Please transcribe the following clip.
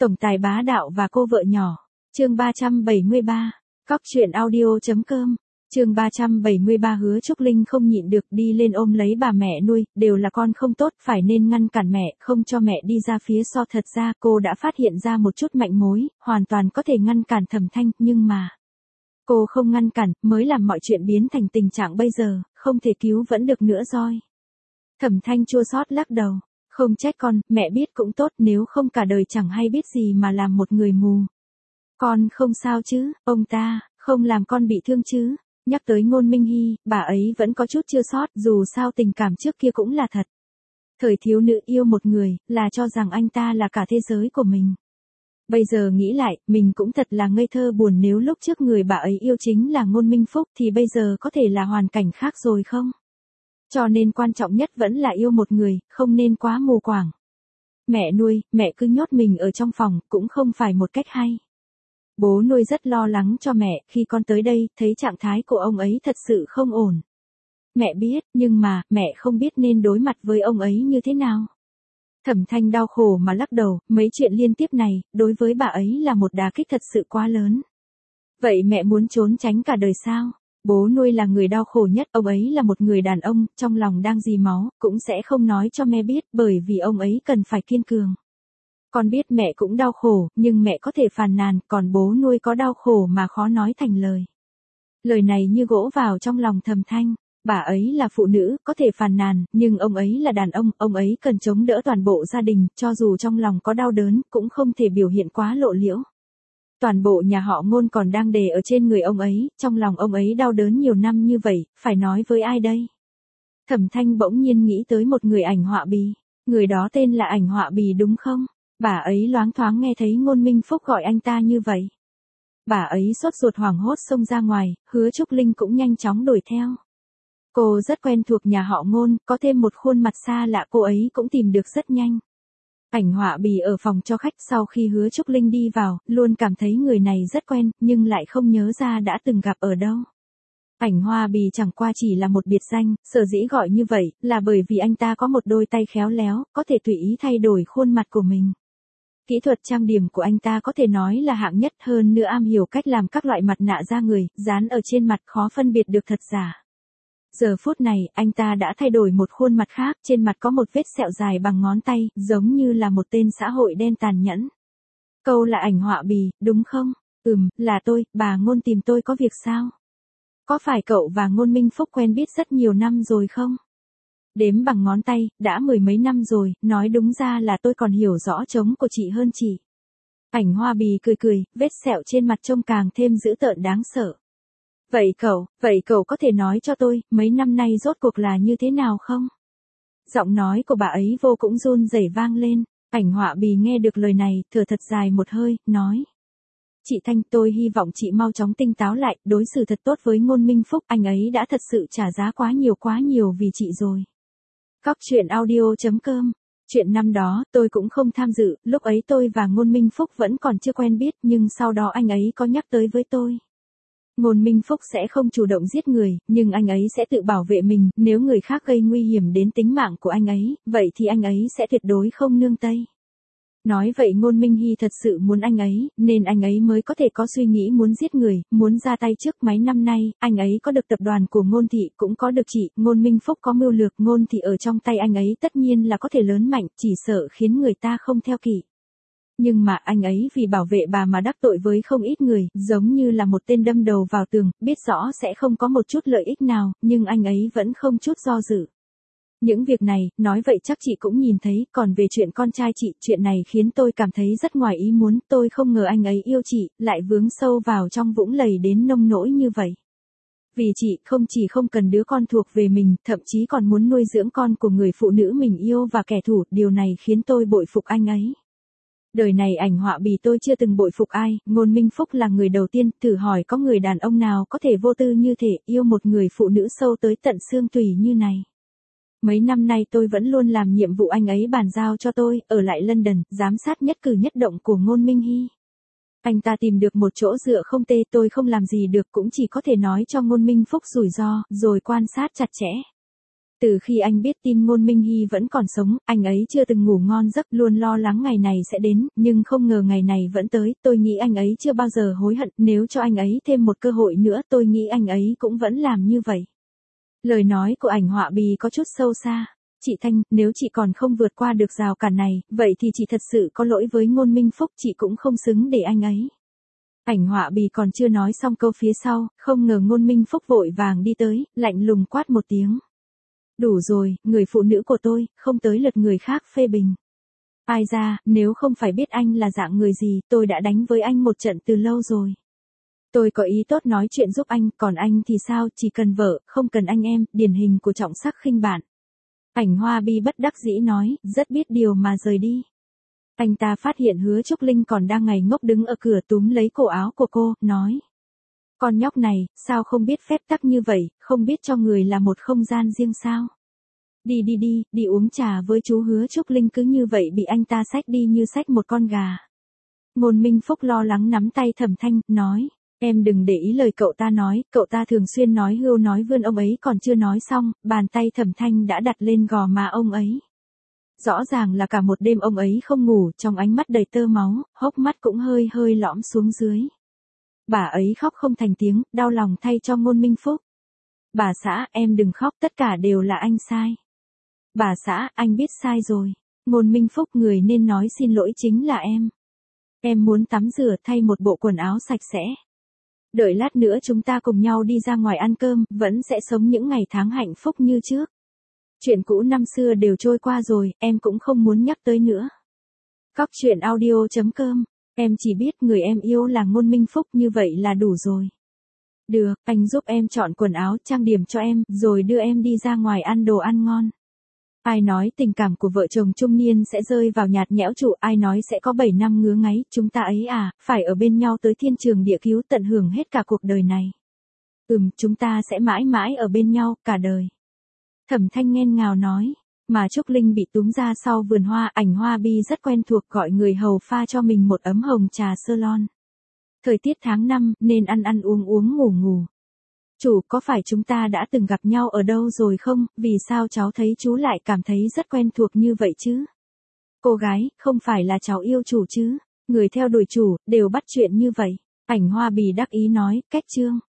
Tổng tài bá đạo và cô vợ nhỏ. Chương 373. Cóc truyện audio.com. Chương 373. Hứa Trúc Linh không nhịn được đi lên ôm lấy bà mẹ nuôi, đều là con không tốt, phải nên ngăn cản mẹ, không cho mẹ đi ra phía sau. Thật ra cô đã phát hiện ra một chút manh mối, hoàn toàn có thể ngăn cản Thẩm Thanh, nhưng mà cô không ngăn cản, mới làm mọi chuyện biến thành tình trạng bây giờ, không thể cứu vẫn được nữa rồi. Thẩm Thanh chua xót lắc đầu. Không trách con, mẹ biết cũng tốt, nếu không cả đời chẳng hay biết gì mà làm một người mù. Con không sao chứ, ông ta không làm con bị thương chứ. Nhắc tới Ngôn Minh Hy, bà ấy vẫn có chút chua xót, dù sao tình cảm trước kia cũng là thật. Thời thiếu nữ yêu một người, là cho rằng anh ta là cả thế giới của mình. Bây giờ nghĩ lại, mình cũng thật là ngây thơ buồn, nếu lúc trước người bà ấy yêu chính là Ngôn Minh Phúc thì bây giờ có thể là hoàn cảnh khác rồi không? Cho nên quan trọng nhất vẫn là yêu một người, không nên quá mù quáng. Mẹ nuôi, mẹ cứ nhốt mình ở trong phòng, cũng không phải một cách hay. Bố nuôi rất lo lắng cho mẹ, khi con tới đây, thấy trạng thái của ông ấy thật sự không ổn. Mẹ biết, nhưng mà, mẹ không biết nên đối mặt với ông ấy như thế nào. Thẩm Thanh đau khổ mà lắc đầu, mấy chuyện liên tiếp này, đối với bà ấy là một đả kích thật sự quá lớn. Vậy mẹ muốn trốn tránh cả đời sao? Bố nuôi là người đau khổ nhất, ông ấy là một người đàn ông, trong lòng đang dì máu, cũng sẽ không nói cho mẹ biết, bởi vì ông ấy cần phải kiên cường. Con biết mẹ cũng đau khổ, nhưng mẹ có thể phàn nàn, còn bố nuôi có đau khổ mà khó nói thành lời. Lời này như gỗ vào trong lòng Thẩm Thanh, bà ấy là phụ nữ, có thể phàn nàn, nhưng ông ấy là đàn ông ấy cần chống đỡ toàn bộ gia đình, cho dù trong lòng có đau đớn, cũng không thể biểu hiện quá lộ liễu. Toàn bộ nhà họ Ngôn còn đang đè ở trên người ông ấy, trong lòng ông ấy đau đớn nhiều năm như vậy, phải nói với ai đây? Thẩm Thanh bỗng nhiên nghĩ tới một người ảnh họa bì, người đó tên là ảnh họa bì đúng không? Bà ấy loáng thoáng nghe thấy Ngôn Minh Phúc gọi anh ta như vậy. Bà ấy sốt ruột hoảng hốt xông ra ngoài, Hứa Trúc Linh cũng nhanh chóng đuổi theo. Cô rất quen thuộc nhà họ Ngôn, có thêm một khuôn mặt xa lạ cô ấy cũng tìm được rất nhanh. Ảnh họa bì ở phòng cho khách, sau khi Hứa Trúc Linh đi vào, luôn cảm thấy người này rất quen, nhưng lại không nhớ ra đã từng gặp ở đâu. Ảnh họa bì chẳng qua chỉ là một biệt danh, sở dĩ gọi như vậy, là bởi vì anh ta có một đôi tay khéo léo, có thể tùy ý thay đổi khuôn mặt của mình. Kỹ thuật trang điểm của anh ta có thể nói là hạng nhất, hơn nữa am hiểu cách làm các loại mặt nạ da người, dán ở trên mặt khó phân biệt được thật giả. Giờ phút này, anh ta đã thay đổi một khuôn mặt khác, trên mặt có một vết sẹo dài bằng ngón tay, giống như là một tên xã hội đen tàn nhẫn. Câu là ảnh họa bì, đúng không? Là tôi, bà Ngôn tìm tôi có việc sao? Có phải cậu và Ngôn Minh Phúc quen biết rất nhiều năm rồi không? Đếm bằng ngón tay, đã mười mấy năm rồi, nói đúng ra là tôi còn hiểu rõ trống của chị hơn chị. Ảnh họa bì cười cười, vết sẹo trên mặt trông càng thêm dữ tợn đáng sợ. Vậy cậu có thể nói cho tôi, mấy năm nay rốt cuộc là như thế nào không? Giọng nói của bà ấy vô cùng run rẩy vang lên, ảnh họa bì nghe được lời này, thở thật dài một hơi, nói. Chị Thanh, tôi hy vọng chị mau chóng tinh táo lại, đối xử thật tốt với Ngôn Minh Phúc, anh ấy đã thật sự trả giá quá nhiều vì chị rồi. Cóc truyện audio.com. Chuyện năm đó, tôi cũng không tham dự, lúc ấy tôi và Ngôn Minh Phúc vẫn còn chưa quen biết, nhưng sau đó anh ấy có nhắc tới với tôi. Ngôn Minh Phúc sẽ không chủ động giết người, nhưng anh ấy sẽ tự bảo vệ mình, nếu người khác gây nguy hiểm đến tính mạng của anh ấy, vậy thì anh ấy sẽ tuyệt đối không nương tay. Nói vậy Ngôn Minh Hy thật sự muốn anh ấy, nên anh ấy mới có thể có suy nghĩ muốn giết người, muốn ra tay trước. Mấy năm nay, anh ấy có được tập đoàn của Ngôn Thị, cũng có được chị, Ngôn Minh Phúc có mưu lược, Ngôn Thị ở trong tay anh ấy tất nhiên là có thể lớn mạnh, chỉ sợ khiến người ta không theo kịp. Nhưng mà anh ấy vì bảo vệ bà mà đắc tội với không ít người, giống như là một tên đâm đầu vào tường, biết rõ sẽ không có một chút lợi ích nào, nhưng anh ấy vẫn không chút do dự. Những việc này, nói vậy chắc chị cũng nhìn thấy, còn về chuyện con trai chị, chuyện này khiến tôi cảm thấy rất ngoài ý muốn, tôi không ngờ anh ấy yêu chị, lại vướng sâu vào trong vũng lầy đến nông nỗi như vậy. Vì chị không chỉ không cần đứa con thuộc về mình, thậm chí còn muốn nuôi dưỡng con của người phụ nữ mình yêu và kẻ thù, điều này khiến tôi bội phục anh ấy. Đời này ảnh họa bì tôi chưa từng bội phục ai, Ngôn Minh Phúc là người đầu tiên, thử hỏi có người đàn ông nào có thể vô tư như thể yêu một người phụ nữ sâu tới tận xương tủy như này. Mấy năm nay tôi vẫn luôn làm nhiệm vụ anh ấy bàn giao cho tôi, ở lại London, giám sát nhất cử nhất động của Ngôn Minh Hy. Anh ta tìm được một chỗ dựa không tệ, tôi không làm gì được, cũng chỉ có thể nói cho Ngôn Minh Phúc rủi ro, rồi quan sát chặt chẽ. Từ khi anh biết tin Ngôn Minh Hy vẫn còn sống, anh ấy chưa từng ngủ ngon giấc, luôn lo lắng ngày này sẽ đến, nhưng không ngờ ngày này vẫn tới, tôi nghĩ anh ấy chưa bao giờ hối hận, nếu cho anh ấy thêm một cơ hội nữa tôi nghĩ anh ấy cũng vẫn làm như vậy. Lời nói của Ảnh Họa Bì có chút sâu xa. Chị Thanh, nếu chị còn không vượt qua được rào cản này, vậy thì chị thật sự có lỗi với Ngôn Minh Phúc, chị cũng không xứng để anh ấy. Ảnh Họa Bì còn chưa nói xong câu phía sau, không ngờ Ngôn Minh Phúc vội vàng đi tới, lạnh lùng quát một tiếng. Đủ rồi, người phụ nữ của tôi, không tới lượt người khác phê bình. Ai ra, nếu không phải biết anh là dạng người gì, tôi đã đánh với anh một trận từ lâu rồi. Tôi có ý tốt nói chuyện giúp anh, còn anh thì sao, chỉ cần vợ, không cần anh em, điển hình của trọng sắc khinh bạn. Ảnh Hoa Bi bất đắc dĩ nói, rất biết điều mà rời đi. Anh ta phát hiện Hứa Trúc Linh còn đang ngây ngốc đứng ở cửa túm lấy cổ áo của cô, nói. Con nhóc này, sao không biết phép tắc như vậy, không biết cho người là một không gian riêng sao? Đi uống trà với chú. Hứa Trúc Linh cứ như vậy bị anh ta xách đi như xách một con gà. Ngôn Minh Phúc lo lắng nắm tay Thẩm Thanh, nói. Em đừng để ý lời cậu ta nói, cậu ta thường xuyên nói hưu nói vươn, ông ấy còn chưa nói xong, bàn tay Thẩm Thanh đã đặt lên gò má ông ấy. Rõ ràng là cả một đêm ông ấy không ngủ, trong ánh mắt đầy tơ máu, hốc mắt cũng hơi hơi lõm xuống dưới. Bà ấy khóc không thành tiếng, đau lòng thay cho Ngôn Minh Phúc. Bà xã, em đừng khóc, tất cả đều là anh sai. Bà xã, anh biết sai rồi. Ngôn Minh Phúc, người nên nói xin lỗi chính là em. Em muốn tắm rửa thay một bộ quần áo sạch sẽ. Đợi lát nữa chúng ta cùng nhau đi ra ngoài ăn cơm, vẫn sẽ sống những ngày tháng hạnh phúc như trước. Chuyện cũ năm xưa đều trôi qua rồi, em cũng không muốn nhắc tới nữa. Cóc truyện audio.com. Em chỉ biết người em yêu là Ngôn Minh Phúc, như vậy là đủ rồi. Được, anh giúp em chọn quần áo, trang điểm cho em, rồi đưa em đi ra ngoài ăn đồ ăn ngon. Ai nói tình cảm của vợ chồng trung niên sẽ rơi vào nhạt nhẽo trụ, ai nói sẽ có 7 năm ngứa ngáy, chúng ta ấy à, phải ở bên nhau tới thiên trường địa cứu, tận hưởng hết cả cuộc đời này. Chúng ta sẽ mãi mãi ở bên nhau, cả đời. Thẩm Thanh nghẹn ngào nói, mà Trúc Linh bị túm ra sau vườn hoa. Ảnh Hoa Bi rất quen thuộc, gọi người hầu pha cho mình một ấm hồng trà Ceylon. Thời tiết tháng 5, nên ăn uống ngủ. Chủ, có phải chúng ta đã từng gặp nhau ở đâu rồi không, vì sao cháu thấy chú lại cảm thấy rất quen thuộc như vậy chứ? Cô gái, không phải là cháu yêu chủ chứ, người theo đuổi chủ, đều bắt chuyện như vậy. Ảnh Hoa Bì đắc ý nói, cách chương.